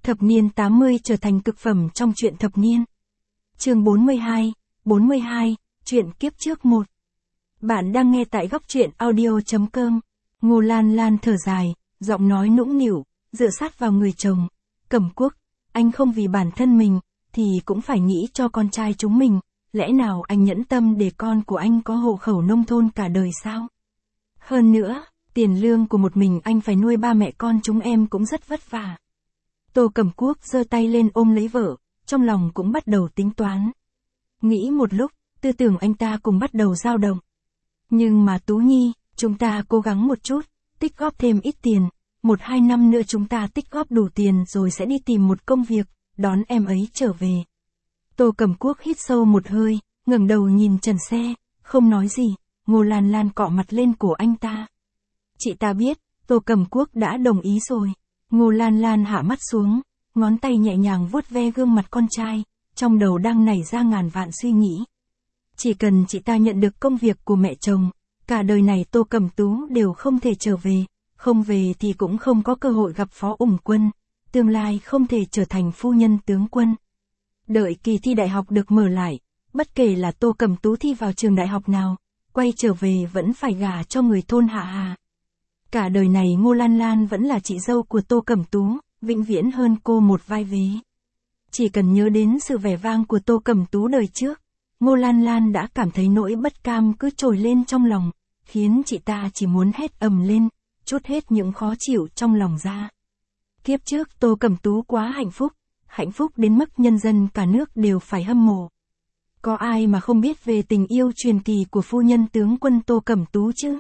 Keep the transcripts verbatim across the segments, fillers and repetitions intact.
Thập niên tám mươi trở thành cực phẩm trong truyện thập niên. Chương bốn mươi hai, bốn mươi hai, truyện kiếp trước một. Bạn đang nghe tại góc truyện audio chấm com. Ngô Lan Lan thở dài, giọng nói nũng nịu, dựa sát vào người chồng. Cẩm Quốc, anh không vì bản thân mình, thì cũng phải nghĩ cho con trai chúng mình. Lẽ nào anh nhẫn tâm để con của anh có hộ khẩu nông thôn cả đời sao? Hơn nữa, tiền lương của một mình anh phải nuôi ba mẹ con chúng em cũng rất vất vả. Tô Cẩm Quốc giơ tay lên ôm lấy vợ, trong lòng cũng bắt đầu tính toán. Nghĩ một lúc, tư tưởng anh ta cũng bắt đầu dao động. Nhưng mà Tú Nhi, chúng ta cố gắng một chút, tích góp thêm ít tiền, một hai năm nữa chúng ta tích góp đủ tiền rồi sẽ đi tìm một công việc, đón em ấy trở về. Tô Cẩm Quốc hít sâu một hơi, ngẩng đầu nhìn trần xe, không nói gì. Ngô Lan Lan cọ mặt lên cổ anh ta. Chị ta biết, Tô Cẩm Quốc đã đồng ý rồi. Ngô Lan Lan hạ mắt xuống, ngón tay nhẹ nhàng vuốt ve gương mặt con trai, trong đầu đang nảy ra ngàn vạn suy nghĩ. Chỉ cần chị ta nhận được công việc của mẹ chồng, cả đời này Tô Cẩm Tú đều không thể trở về, không về thì cũng không có cơ hội gặp Phó Ủng Quân, tương lai không thể trở thành phu nhân tướng quân. Đợi kỳ thi đại học được mở lại, bất kể là Tô Cẩm Tú thi vào trường đại học nào, quay trở về vẫn phải gả cho người thôn Hạ Hà. Cả đời này Ngô Lan Lan vẫn là chị dâu của Tô Cẩm Tú, vĩnh viễn hơn cô một vai vế. Chỉ cần nhớ đến sự vẻ vang của Tô Cẩm Tú đời trước, Ngô Lan Lan đã cảm thấy nỗi bất cam cứ trồi lên trong lòng, khiến chị ta chỉ muốn hét ầm lên, trút hết những khó chịu trong lòng ra. Kiếp trước Tô Cẩm Tú quá hạnh phúc, hạnh phúc đến mức nhân dân cả nước đều phải hâm mộ. Có ai mà không biết về tình yêu truyền kỳ của phu nhân tướng quân Tô Cẩm Tú chứ?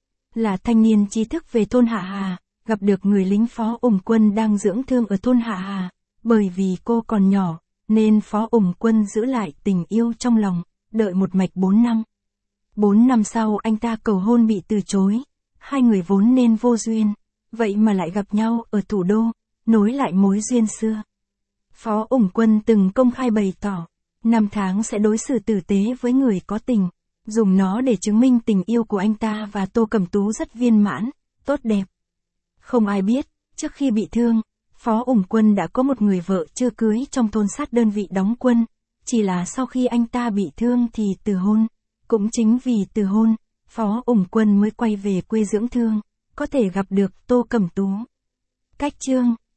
Là thanh niên trí thức về thôn Hạ Hà, gặp được người lính Phó Ủng Quân đang dưỡng thương ở thôn Hạ Hà. Bởi vì cô còn nhỏ, nên Phó Ủng Quân giữ lại tình yêu trong lòng, đợi một mạch bốn năm. Bốn năm sau anh ta cầu hôn bị từ chối, hai người vốn nên vô duyên, vậy mà lại gặp nhau ở thủ đô, nối lại mối duyên xưa. Phó Ủng Quân từng công khai bày tỏ, năm tháng sẽ đối xử tử tế với người có tình, dùng nó để chứng minh tình yêu của anh ta và Tô Cẩm Tú rất viên mãn, tốt đẹp. Không ai biết, trước khi bị thương, Phó Ủng Quân đã có một người vợ chưa cưới trong thôn sát đơn vị đóng quân, chỉ là sau khi anh ta bị thương thì từ hôn. Cũng chính vì từ hôn, Phó Ủng Quân mới quay về quê dưỡng thương, có thể gặp được Tô Cẩm Tú. Cách chương